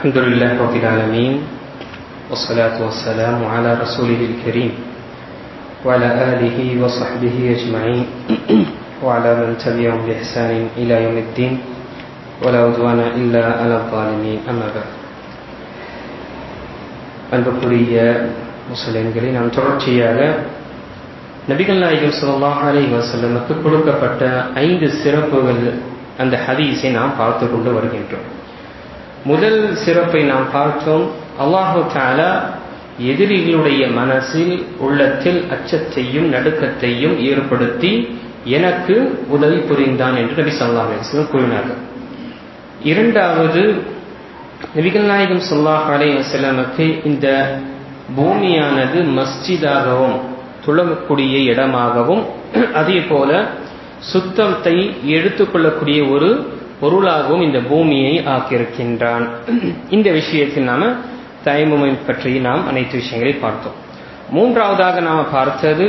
الحمد لله رب العالمين والصلاة والسلام على رسوله الكريم وعلى آله وصحبه أجمعين وعلى من تبعهم بإحسان إلى يوم الدين ولا عدوان إلا على الظالمين أما بعد அன்புக்குரிய முஸ்லிம்களை நாம் தொடர்ச்சியாக நபிகள் நாயகம் ஸல்லல்லாஹு அலைஹி வஸல்லமுக்கு கொடுக்கப்பட்ட 5 சிறப்புகள் அந்த ஹதீஸை நாம் பார்த்து கொண்டு வருகின்றோம். முதல் சிறப்பை நாம் பார்த்தோம். அல்லாஹு தஆலா எதிரிகளுடைய மனசில் உள்ளத்தில் அச்சத்தையும் நடுக்கத்தையும் ஏற்படுத்தி எனக்கு உதவி புரிந்தான் என்று நபி ஸல்லல்லாஹு அலைஹி வஸல்லம் கூறினார்கள். இரண்டாவது, நபிகள் நாயகம் ஸல்லல்லாஹு அலைஹி வஸல்லமுக்கு இந்த பூமியானது மஸ்ஜிதாகவும் தொழக்கூடிய இடமாகவும் அதே போல சுத்தத்தை எடுத்துக்கொள்ளக்கூடிய ஒரு பொருளாகவும் இந்த பூமியை ஆக்கியிருக்கின்றான். இந்த விஷயத்தில் நாம தயமுமை பற்றி நாம் அனைத்து விஷயங்களை பார்த்தோம். மூன்றாவதாக நாம பார்த்தது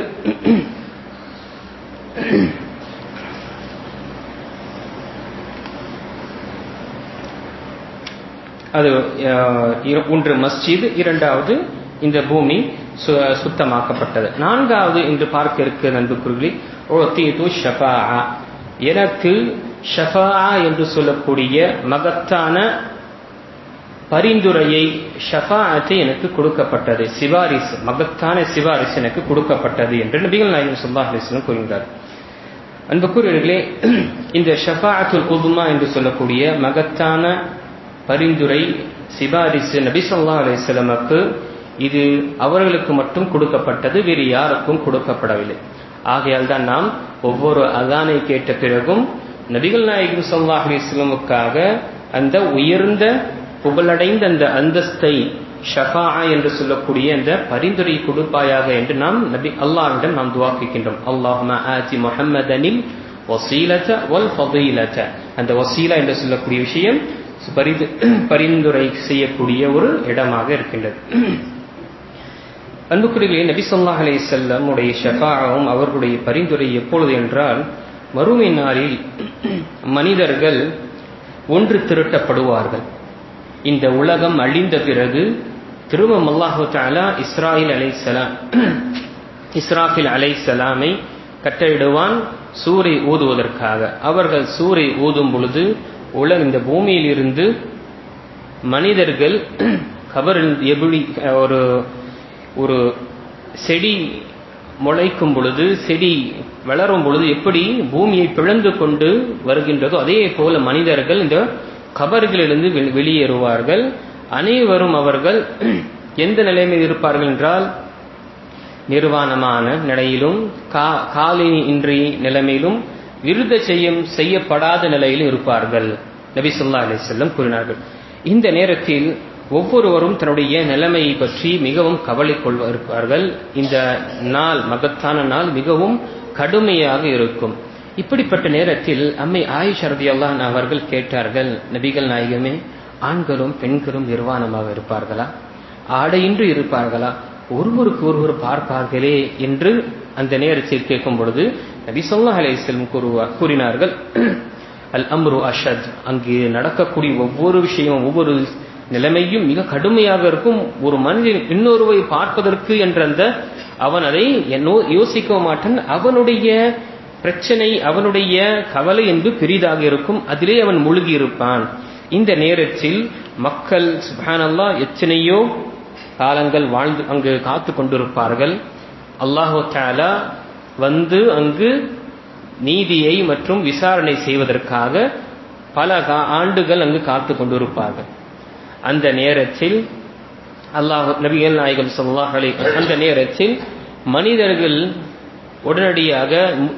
அது ஒன்று மஸ்ஜித், இரண்டாவது இந்த பூமி சுத்தமாக்கப்பட்டது. நான்காவது இன்று பார்க்க இருக்கிற நண்பர்களே, எனக்கு ஷஃபாஆ என்று சொல்லக்கூடிய மகத்தான பரிந்துரையை, ஷஃபாஅத்தை எனக்கு கொடுக்கப்பட்டது, சிபாரிஸ், மகத்தான சிபாரிஸ் எனக்கு கொடுக்கப்பட்டது என்று நபிகள் நாயகம் ஸல்லல்லாஹு அலைஹி வஸல்லம் கூறுகிறார். அன்புக்குரியவர்களே, இந்த ஷஃபாஅத்துல் உஸ்மா என்று சொல்லக்கூடிய மகத்தான பரிந்துரை, சிபாரிசு நபி ஸல்லல்லாஹு அலைஹி வஸல்லமுக்கு இது அவர்களுக்கு மட்டும் கொடுக்கப்பட்டது, வேறு யாருக்கும் கொடுக்கப்படவில்லை. ஆகையால் தான் நாம் ஒவ்வொரு அதானை கேட்ட பிறகும் நபிகள் நாயகம் ஸல்லல்லாஹு அலைஹி வஸல்லமுக்காக அந்த உயர்ந்த புகழடைந்த அந்த அந்தஸ்தை, ஷஃபாஆ என்று சொல்லக்கூடிய அந்த பரிந்துரை கொடுப்பாயாக என்று நாம் நபி அல்லாஹ்விடம் நாம் துஆ கேட்கின்றோம். அல்லாஹும்ம ஆதி முஹம்மதனில் வஸீலத வல் ஃபதீலத. அந்த வஸீலா என்று சொல்லக்கூடிய விஷயம் பரிந்துரை செய்யக்கூடிய ஒரு இடமாக இருக்கின்றது. அன்புக்குரியவர்களே, நபி ஸல்லல்லாஹு அலைஹி வஸல்லம் உடைய ஷஃபாஅவும் அவர்களுடைய பரிந்துரை எப்பொழுது என்றால், மறுமை நாளில் மனிதர்கள் ஒன்று திரட்டப்படுவார்கள். இந்த உலகம் அழிந்த பிறகு திரும்ப அல்லாஹு தஆலா இஸ்ராஃபில் அலைஹிஸ்ஸலாமை கட்டளையிடுவான் சூரை ஊதுவதற்காக. அவர்கள் சூரை ஊதும் பொழுது இந்த பூமியில் இருந்து மனிதர்கள் கபரில் எப்படி ஒரு செடி முளைக்கும் பொழுது, செடி வளரும் பொழுது எப்படி பூமியை பிளந்து கொண்டு வருகின்றதோ அதே போல மனிதர்கள் இந்த கபர்களிலிருந்து வெளியேறுவார்கள். அனைவரும் அவர்கள் எந்த நிலைமையில் இருப்பார்கள் என்றால், நிர்வாணமான நிலையிலும் காலினி இன்றி நிலைமையிலும் விருத செய்யப்படாத நிலையிலும் இருப்பார்கள். நபி ஸல்லல்லாஹு அலைஹி வஸல்லம் கூறினார்கள். இந்த நேரத்தில் ஒவ்வொருவரும் தன்னுடைய நிலைமையை பற்றி மிகவும் கவலை கொள்வார்கள். இந்த நாள், மகத்தான நாள் மிகவும் கடுமையாக இருக்கும். இப்படிப்பட்ட நேரத்தில் அம்மை ஆயிஷா ரலியல்லாஹு அன்ஹா அவர்கள் கேட்டார்கள், நபிகள் நாயகமே, ஆண்களும் பெண்களும் நிர்வாணமாக இருப்பார்களா, ஆடையின்றி இருப்பார்களா, ஒருவருக்கு ஒருவர் பார்ப்பார்களே என்று அந்த நேரத்தில் கேட்கும் பொழுது நபி ஸல்லல்லாஹு அலைஹி வஸல்லம் கூறினார்கள், அல் அம்ரு அஷத். அங்கு நடக்கக்கூடிய ஒவ்வொரு விஷயமும், ஒவ்வொரு நிலைமையும் மிக கடுமையாக இருக்கும். ஒரு மனிதன் இன்னொருவை பார்ப்பதற்கு என்ற அந்த அவன் அதை யோசிக்க மாட்டான். அவனுடைய பிரச்சனை, அவனுடைய கவலை என்று பெரிதாக இருக்கும். அதிலே அவன் மூழ்கி இருப்பான். இந்த நேரத்தில் மக்கள் சுப்ஹானல்லாஹ் எத்தனையோ காலங்கள் வாழ்ந்து அங்கு காத்து கொண்டிருப்பார்கள். அல்லாஹு தஆலா வந்து அங்கு நீதியை மற்றும் விசாரணை செய்வதற்காக பல ஆண்டுகள் அங்கு காத்து கொண்டிருப்பார்கள். அந்த நேரத்தில் நபிகள் நாயகம் ஸல்லல்லாஹு அலைஹி வஸல்லம் அந்த நேரத்தில் மனிதர்கள் உடனடியாக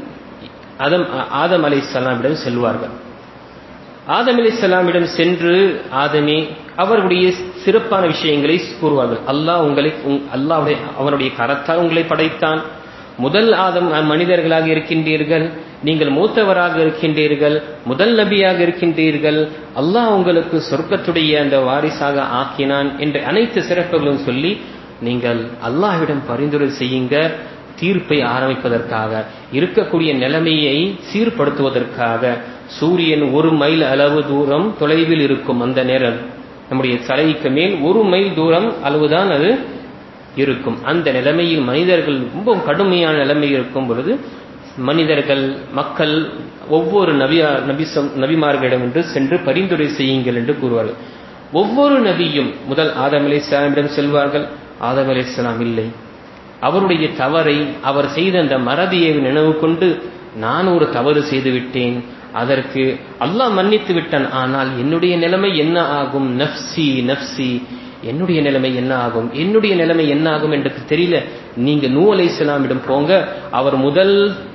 ஆதம் அலைஹிஸ்ஸலாமிடம் செல்வார்கள். ஆதம் அலைஹிஸ்ஸலாமிடம் சென்று, ஆதமே, அவர்களுடைய சிறப்பான விஷயங்களை கூறுவார்கள். அல்லாஹ் அவனுடைய கரத்தால் உங்களை படைத்தான். முதல் ஆதம் மனிதர்களாக இருக்கின்றீர்கள், நீங்கள் மூத்தவராக இருக்கின்றீர்கள், முதல் நபியாக இருக்கின்றீர்கள், அல்லாஹ் உங்களுக்கு சொர்க்கத்துடைய அந்த வாரிசாக ஆக்கினான் என்ற அனைத்து சிறப்புகளும் சொல்லி, நீங்கள் அல்லாஹ்விடம் பரிந்துரை செய்யுங்க, தீர்ப்பை ஆரம்பிப்பதற்காக, இருக்கக்கூடிய நிலைமையை சீர்படுத்துவதற்காக. சூரியன் 1 மைல் அளவு தூரம் தொலைவில் இருக்கும் அந்த நேரம் நம்முடைய தலைக்கு மேல் 1 மைல் தூரம் அளவுதான் அது இருக்கும். அந்த நிலைமையில் மனிதர்கள் ரொம்ப கடுமையான நிலைமை இருக்கும் பொழுது மனிதர்கள் மக்கள் ஒவ்வொரு நபிமார்களிடம் என்று சென்று பரிந்துரை செய்யுங்கள் என்று கூறுவார்கள். ஒவ்வொரு நபியும் முதல் ஆதம் அலைஹிஸ்ஸலாமிடம் செல்வார்கள். ஆதம் அலைஹிஸ்ஸலாம் இல்லை, அவருடைய தவறை அவர் செய்த அந்த மறதியை நினைவு கொண்டு நான் ஒரு தவறு செய்து விட்டேன், அதற்கு அல்லாஹ் மன்னித்து விட்டான், ஆனால் என்னுடைய நிலைமை என்ன ஆகும், நஃப்சி நஃப்சி, என்னுடைய நிலைமை என்ன ஆகும், என்னுடைய நிலைமை என்ன ஆகும் என்று தெரியல, நீங்க நூஹ் அலைஹிஸ்ஸலாமிடம் போங்க, அவர் முதல்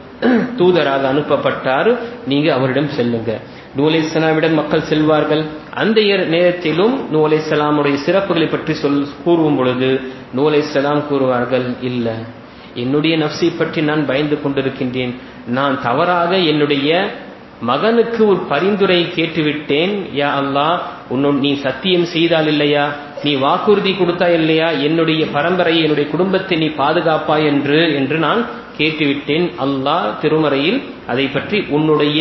தூதராக அனுப்பப்பட்டார், நீங்க அவரிடம் செல்லுங்க. நூஹ் அலைஹிஸ்ஸலாமிடம் மக்கள் செல்வார்கள். அந்த நேரத்திலும் நூஹ் அலைஹிஸ்ஸலாமுடைய சிறப்புகளை பற்றி கூறும் பொழுது நூஹ் அலைஹிஸ்ஸலாம் கூறுவார்கள், இல்ல, என்னுடைய நஃப்ஸை பற்றி நான் பயந்து கொண்டிருக்கின்றேன், நான் தவறாக என்னுடைய மகனுக்கு ஒரு பரிந்துரை கேட்டுவிட்டேன், யா அல்லாஹ் நீ சத்தியம் செய்தால் இல்லையா, நீ வாக்குறுதி கொடுத்தா இல்லையா, என்னுடைய பரம்பரையை என்னுடைய குடும்பத்தை நீ பாதுகாப்பாய் என்று நான் கேட்டுவிட்டேன். அல்லாஹ் திருமறையில் அதை பற்றி உன்னுடைய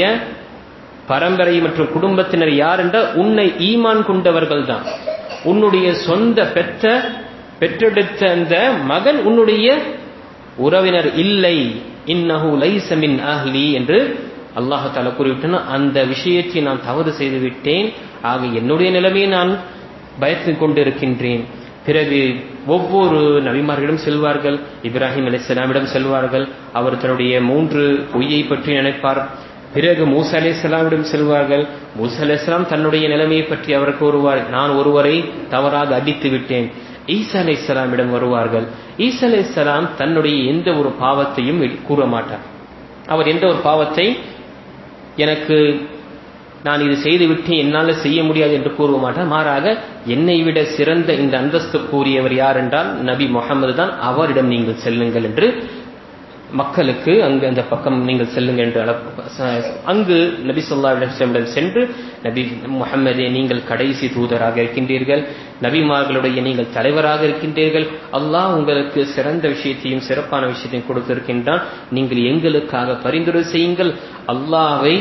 பரம்பரை மற்றும் குடும்பத்தினர் யார் என்றால் உன்னை ஈமான் கொண்டவர்கள் தான், உன்னுடைய சொந்த பெற்றெடுத்த அந்த மகன் உன்னுடைய உறவினர் இல்லை, இன்னஹு லைஸ மின் அஹ்லி என்று அல்லாஹ் தஆலா கூறிவிட்டான். அந்த விஷயத்தை நான் தவறு செய்து விட்டேன், ஆக என்னுடைய நிலைமையை நான் பயந்து கொண்டிருக்கின்றேன். பிறகு ஒவ்வொரு நபிமார்களிடம் செல்வார்கள். இப்ராஹிம் அலைஹிஸ்ஸலாமிடம் செல்வார்கள், அவர் தன்னுடைய 3 பொய்யை பற்றி நினைப்பார். பிறகு மூசா அலைஹிஸ்ஸலாமிடம் செல்வார்கள். மூசா அலைஹிஸ்ஸலாம் தன்னுடைய நிலைமையை பற்றி அவர் கூறுவார், நான் ஒருவரை தவறாக அடித்து விட்டேன். ஈசா அலைஹிஸ்ஸலாமிடம் வருவார்கள். ஈசா அலைஹிஸ்ஸலாம் தன்னுடைய எந்த ஒரு பாவத்தையும் கூற மாட்டார். அவர் எந்த ஒரு பாவத்தை எனக்கு நான் இது செய்து விட்டு என்னால் செய்ய முடியாது என்று கூற மாட்டார். மாறாக என்னை விட சிறந்த இந்த அந்தஸ்து கூறியவர் யார் என்றால் நபி முஹம்மது தான், அவரிடம் நீங்கள் செல்லுங்கள் என்று மக்களுக்கு அங்கு அந்த பக்கம் நீங்கள் செல்லுங்கள் என்று அங்கு நபி ஸல்லல்லாஹு அலைஹி வஸல்லம் சென்று, நபி முஹம்மதே நீங்கள் கடைசி தூதராக இருக்கின்றீர்கள், நபிமார்களுடைய நீங்கள் தலைவராக இருக்கின்றீர்கள், அல்லாஹ் உங்களுக்கு சிறந்த விஷயத்தையும் சிறப்பான விஷயத்தையும் கொடுத்திருக்கின்றான், நீங்கள் எங்களுக்காக பரிந்துரை செய்யுங்கள், அல்லாஹ்வை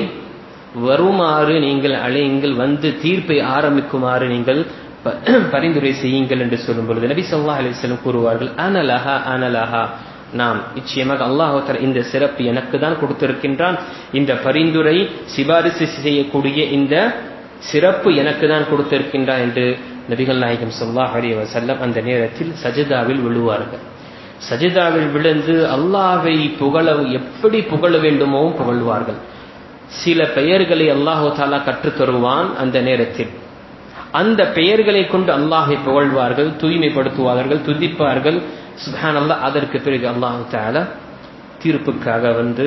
வருமாறு நீங்கள் அழையுங்கள், வந்து தீர்ப்பை ஆரம்பிக்குமாறு நீங்கள் பரிந்துரை செய்யுங்கள் என்று சொல்லும் பொழுது நபி ஸல்லல்லாஹு அலைஹி வஸல்லம் கூறுவார்கள், அனலஹா அனலஹா, நாம் நிச்சயமாக அல்லாஹ் தஆலா இந்த சிறப்பு எனக்கு தான் கொடுத்திருக்கின்றான், இந்த பரிந்துரை சிபாரிசு செய்யக்கூடிய இந்த சிறப்பு எனக்கு தான் கொடுத்திருக்கின்றான் என்று நபிகள் நாயகம் ஸல்லல்லாஹு அலைஹி வஸல்லம் அந்த நேரத்தில் சஜதாவில் விழுவார்கள். சஜதாவில் விழுந்து அல்லாஹ்வை எப்படி புகழ வேண்டுமோ புகழ்வார்கள். சில பெயர்களை அல்லாஹ் தஆலா கற்றுத் தருவான். அந்த நேரத்தில் அந்த பெயர்களை கொண்டு அல்லாஹை புகழ்வார்கள், தூய்மைப்படுத்துவார்கள், துதிப்பார்கள். சுப்ஹானல்லாஹ். அதற்கு பிறகு அல்லாஹ் தஆலா தீர்ப்புக்காக வந்து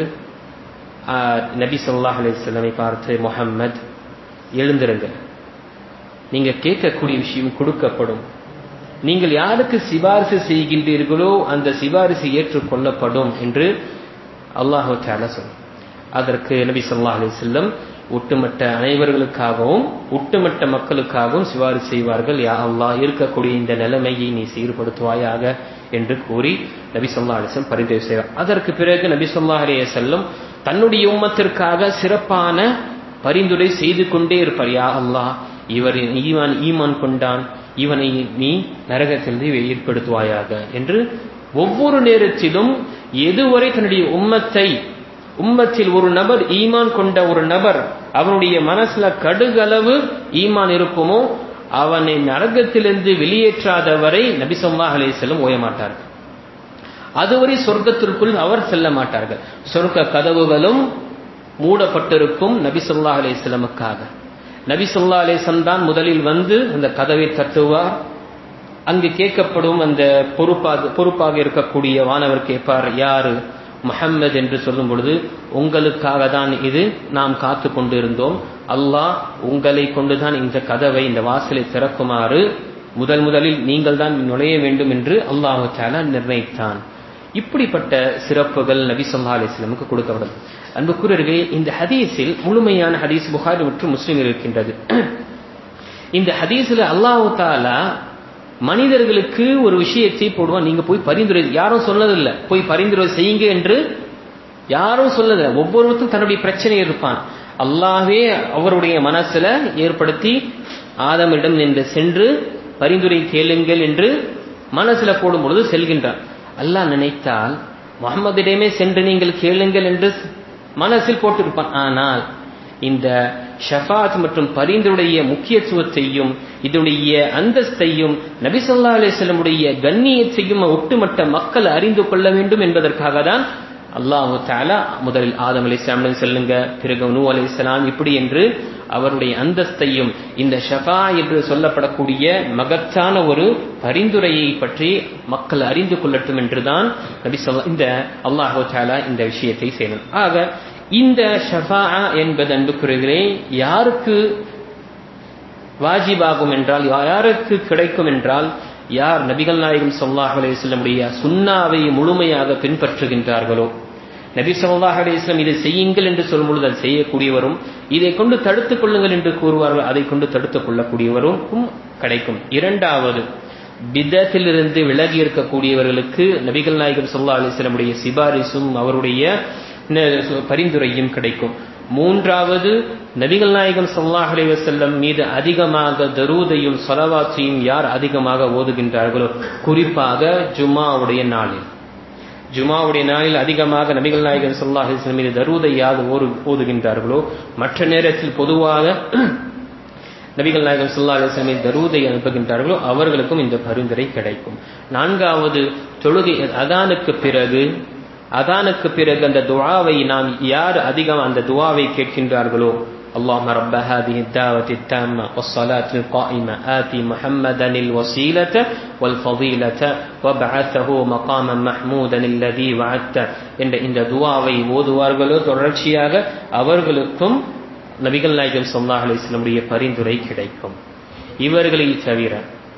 நபி ஸல்லல்லாஹு அலைஹி வஸல்லம் பார்த்து, முஹம்மத் எழுந்திருங்க, நீங்க கேட்கக்கூடிய விஷயம் கொடுக்கப்படும், நீங்கள் யாருக்கு சிபாரிசு செய்கின்றீர்களோ அந்த சிபாரிசு ஏற்றுக்கொள்ளப்படும் என்று அல்லாஹ் தஆலா சொன்னார். அதற்கு நபி ஸல்லல்லாஹு அலைஹி வஸல்லம் ஒட்டுமொத்த அனைவர்களுக்காகவும் ஒட்டுமொத்த மக்களுக்காகவும் சிபாரிசு செய்வார்கள். யா அல்லாஹ் இருக்கக்கூடிய இந்த நிலைமையை நீ சீர்படுத்துவாயாக என்று கூறி நபி ஸல்லல்லாஹு அலைஹி வஸல்லம் பரிந்துரை செய்வார். அதற்கு பிறகு நபி ஸல்லல்லாஹு அலைஹி வஸல்லம் தன்னுடைய உம்மத்திற்காக சிறப்பான பரிந்துரை செய்து கொண்டே இருப்பார். யா அல்லாஹ் இவர் ஈமான் கொண்டான், இவனை நீ நரகத்திலிருந்து ஏற்படுத்துவாயாக என்று ஒவ்வொரு நேரத்திலும் எதுவரை தன்னுடைய உம்மத்தில் ஒரு நபர் ஈமான் கொண்ட ஒரு நபர் அவனுடைய மனசுல கடுகளவு ஈமான் இருக்குமோ அவனை நரகத்திலிருந்து வெளியேற்றாதவரை நபி ஸல்லல்லாஹு அலைஹி வஸல்லம் ஓயமாட்டார்கள். அதுவரை சொர்க்கத்திற்குள் அவர் செல்ல மாட்டார்கள். சொர்க்க கதவுகளும் மூடப்பட்டிருக்கும் நபி ஸல்லல்லாஹு அலைஹி வஸல்லமுக்காக. நபி ஸல்லல்லாஹு அலைஹி வஸல்லம் தான் முதலில் வந்து அந்த கதவை தட்டுவார். அங்கு கேட்கப்படும் அந்த பொறுப்பாக இருக்கக்கூடிய வானவர் கேட்பார், யாரு? முஹம்மது என்று சொல்லும் பொழுது, உங்களுக்காக தான் இது நாம் காத்து கொண்டிருந்தோம், அல்லாஹ் உங்களை கொண்டுதான் இந்த கதவை இந்த வாசலை திறக்குமாறு முதலில் நீங்கள் தான் நுழைய வேண்டும் என்று அல்லாஹ் தஆலா நிர்ணயித்தான். இப்படிப்பட்ட சிறப்புகள் நபி ஸல்லல்லாஹு அலைஹி வஸல்லமுக்கு கொடுக்கப்படும். அன்புக்குரியவர்களே, இந்த ஹதீஸில் முழுமையான ஹதீஸ் புகாரி மற்றும் முஸ்லிமில் இருக்கின்றது. இந்த ஹதீஸில் அல்லாஹ் தஆலா மனிதர்களுக்கு ஒரு விஷயத்தை போடுவான், நீங்க போய் பரிந்துரை, யாரும் சொன்னதில்லை போய் பரிந்துரை செய்யுங்க என்று யாரும் சொல்லல. ஒவ்வொருவருக்கும் தன்னுடைய பிரச்சனை இருப்பான். அல்லாஹ்வே அவருடைய மனசுல ஏற்படுத்தி ஆதமிடம் என்று சென்று பரிந்துரை கேளுங்கள் என்று மனசுல போடும் பொழுது செல்கின்றார். அல்லாஹ் நினைத்தால் முஹம்மதிடமே சென்று நீங்கள் கேளுங்கள் என்று மனசில் போட்டிருப்பான். ஆனால் இந்த ஷஃபாத் மற்றும் பரிந்துரைய முக்கியத்துவத்தையும் இதனுடைய அந்தஸ்தையும் நபி ஸல்லல்லாஹு அலைஹி வஸல்லமுடைய கண்ணியத்தையும் ஒட்டுமொத்த மக்கள் அறிந்து கொள்ள வேண்டும் என்பதற்காக தான் அல்லாஹு தஆலா முதலில் ஆதம் அலைஹிஸ்ஸலாமிடம் செல்லுங்க, பிறகு நூஹ் அலைஹிஸ்ஸலாம், இப்படி என்று அவருடைய அந்தஸ்தையும் இந்த ஷஃபா என்று சொல்லப்படக்கூடிய மகத்தான ஒரு பரிந்துரையை பற்றி மக்கள் அறிந்து கொள்ளட்டும் என்றுதான் நபி ஸல்லல்லாஹு இந்த அல்லாஹு தஆலா இந்த விஷயத்தை செய்தார். ஆக இந்த ஷஃபா என்பது அன்புக்குரியவர்களே யாருக்கு வாஜிபாகும் என்றால், யாருக்கு கிடைக்கும் என்றால், யார் நபிகள் நாயகம் ஸல்லல்லாஹு அலைஹி வஸல்லமுடைய சுன்னாவை முழுமையாக பின்பற்றுகின்றார்களோ, நபி ஸல்லல்லாஹு அலைஹி வஸல்லம் இதை செய்யுங்கள் என்று சொல்லும் பொழுது அதை செய்யக்கூடியவரும், இதை கொண்டு தடுத்துக் கொள்ளுங்கள் என்று கூறுவார்கள் அதை கொண்டு தடுத்துக் கொள்ளக்கூடியவரும் கிடைக்கும். இரண்டாவது, பிதத்திலிருந்து விலகி இருக்கக்கூடியவர்களுக்கு நபிகள் நாயகம் ஸல்லல்லாஹு அலைஹி வஸல்லமுடைய சிபாரிசும் அவருடைய பரிந்துரையும் கிடைக்கும். மூன்றாவது, நபிகள் நாயகம் ஸல்லல்லாஹு அலைஹி வஸல்லம் மீது அதிகமாக தரூதையும் ஸலவாத்தையும் யார் அதிகமாக ஓதுகின்றார்களோ, குறிப்பாக ஜுமாவுடைய நாளில் அதிகமாக நபிகள் நாயகம் ஸல்லல்லாஹு அலைஹி வஸல்லம் மீது தரூதை யார் ஓதுகின்றார்களோ, மற்ற நேரத்தில் பொதுவாக நபிகள் நாயகம் ஸல்லல்லாஹு அலைஹி வஸல்லம் மீது தரூதை அனுப்புகின்றார்களோ அவர்களுக்கும் இந்த பரிந்துரை கிடைக்கும். நான்காவது, தொழுகை அதானுக்கு பிறகு அந்த துஆவை நாம் யார் அதிகம் அந்த துஆவை கேட்கின்றார்களோ, اللهم رب هذه الدعوة التامة والصلاة القائمة آتي محمدا الوسيلة والفضيلة وابعثه مقاما محمودا الذي وعدته என்ற இந்த துஆவை ஓதுவார்களோ தொடர்ச்சியாக அவர்களுக்கும் நபிகள் நாயகம் ஸல்லல்லாஹு அலைஹி வஸல்லமுடைய பரிந்துரை கிடைக்கும். இவர்களை தவிர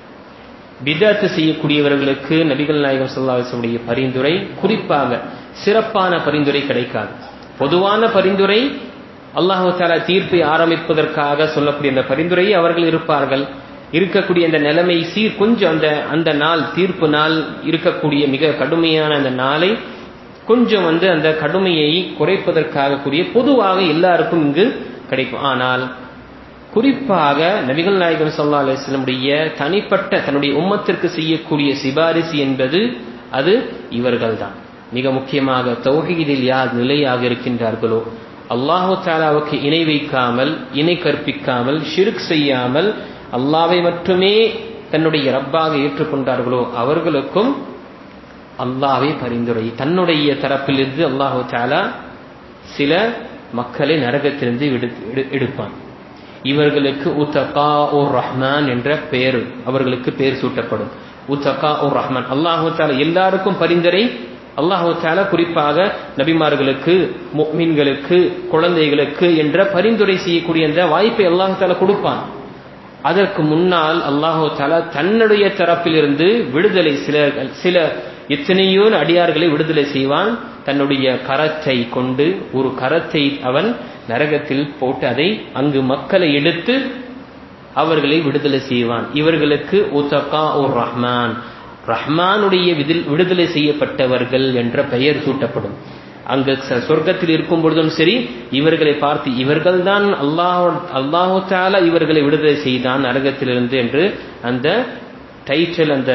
பிதஅத் செய்யக்கூடியவர்களுக்கு நபிகள் நாயகம் ஸல்லல்லாஹு அலைஹி வஸல்லமுடைய பரிந்துரை, குறிப்பாக சிறப்பான பரிந்துரை கிடைக்காது. பொதுவான பரிந்துரை, அல்லாஹ் தஆலா தீர்ப்பை ஆரம்பிப்பதற்காக சொல்லக்கூடிய அந்த பரிந்துரை அவர்கள் இருப்பார்கள். இருக்கக்கூடிய அந்த நிலைமை கொஞ்சம் அந்த நாள் தீர்ப்பு நாள் இருக்கக்கூடிய மிக கடுமையான அந்த நாளை கொஞ்சம் அந்த கடுமையை குறைப்பதற்காக கூடிய பொதுவாக எல்லாருக்கும் இங்கு கிடைக்கும். ஆனால் குறிப்பாக நபிகள் நாயகம் ஸல்லல்லாஹு அலைஹி வஸல்லமுடைய தனிப்பட்ட தன்னுடைய உம்மத்திற்கு செய்யக்கூடிய சிபாரிசு என்பது அது இவர்கள்தான். மிக முக்கியமாக தௌஹீதில் யார் நிலையாக இருக்கின்றார்களோ, அல்லாஹு தஆலாவுக்கு இணை வைக்காமல், இணை கற்பிக்காமல், ஷிர்க் செய்யாமல் அல்லாஹ்வை மட்டுமே தன்னுடைய ரப்பாக ஏற்றுக்கொண்டார்களோ அவர்களுக்கும் அல்லாஹ்வை பரிந்துரை தன்னுடைய தரப்பிலிருந்து அல்லாஹு தஆலா சில மக்களை நரகத்திலிருந்து எடுப்பான். இவர்களுக்கு உத்தகாஉர் ரஹ்மான் என்ற பெயர் அவர்களுக்கு பெயர் சூட்டப்படும். உத்தகாஉர் ரஹ்மான், அல்லாஹு தஆலா எல்லாருக்கும் பரிந்துரை. அல்லாஹு தஆலா குறிப்பாக நபிமார்களுக்கு, முஃமின்களுக்கு, குழந்தைகளுக்கு என்ற பரிந்துரை செய்யக்கூடிய அந்த வாய்ப்பை அல்லாஹு தஆலா கொடுப்பான். அதற்கு முன்னால் அல்லாஹு தஆலா தன்னுடைய தரப்பிலிருந்து விடுதலை சில எத்தனையோ அடியார்களை விடுதலை செய்வான். தன்னுடைய கரத்தை கொண்டு ஒரு கரத்தை அவன் நரகத்தில் போட்டு அதை அங்கு மக்களை எடுத்து அவர்களை விடுதலை செய்வான். இவர்களுக்கு உத்தகாஉர் ரஹ்மான், ரஹ்மானுடைய விடுதலை செய்யப்பட்டவர்கள் என்ற பெயர் சூட்டப்படும். அங்கு சொர்க்கத்தில் இருக்கும் பொழுதும் சரி இவர்களை பார்த்து இவர்கள்தான் அல்லாஹு தஆலா இவர்களை விடுதலை செய்தான் நரகத்திலிருந்து என்று அந்த டைட்டில், அந்த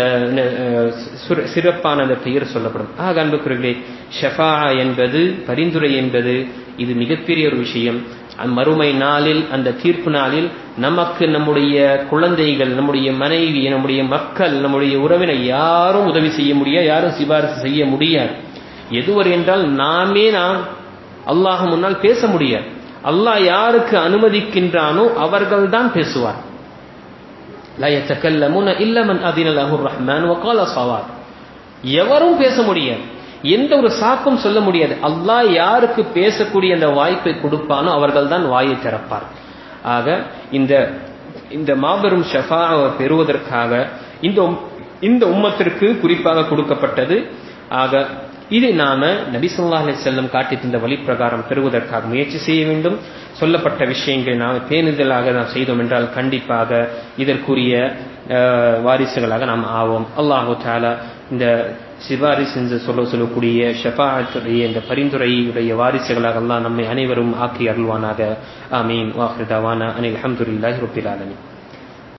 சிறப்பான அந்த பெயர் சொல்லப்படும். ஆக அன்புக்குரியவர்களே, ஷஃபா என்பது, பரிந்துரை என்பது இது மிகப்பெரிய ஒரு விஷயம். மறுமை நாளில், அந்த தீர்ப்பு நாளில் நமக்கு நம்முடைய குழந்தைகள், நம்முடைய மனைவி, நம்முடைய மக்கள், நம்முடைய உறவினர் யாரும் உதவி செய்ய முடியாது, யாரும் சிபாரிசு செய்ய முடியாது. எதுவரை என்றால் நாம் அல்லாஹ் முன்னால் பேச முடியாது. அல்லாஹ் யாருக்கு அனுமதிக்கின்றானோ அவர்கள்தான் பேசுவார். லா யதகல்லமுன இல்லா மன் அதின லஹுர் ரஹ்மான் வகால ஸவாப். எவரும் பேச முடியாது, எந்த ஒரு சாக்கும் சொல்ல முடியாது. அல்லாஹ் யாருக்கு பேசக்கூடிய அந்த வாய்ப்பை கொடுப்பானோ அவர்கள்தான் வாயை திறப்பார். ஆக இந்த மாபெரும் ஷஃபாஅவை பெறுவதற்காக இந்த உம்மத்திற்கு குறிப்பாக கொடுக்கப்பட்டது. ஆக இதை நாம நபி ஸல்லல்லாஹு அலைஹி வஸல்லம் காட்டி தந்த வழி பிரகாரம் பெறுவதற்காக முயற்சி செய்ய வேண்டும். சொல்லப்பட்ட விஷயங்களை நாம் பேணுதலாக நாம் செய்தோம் என்றால் கண்டிப்பாக இதற்குரிய வாரிசுகளாக நாம் ஆவோம். அல்லாஹு தஆலா இந்த சிபாரிஸ் என்று சொல்லக்கூடிய ஷஃபாஅத்துடைய இந்த பரிந்துரையுடைய வாரிசுகளாக அல்லாஹ் நம்மை அனைவரும் ஆக்கி அருள்வானாக. ஆமீன். வாஹிரு தஅவானா அனில் ஹம்துலில்லாஹி ரப்பில் ஆலமீன்.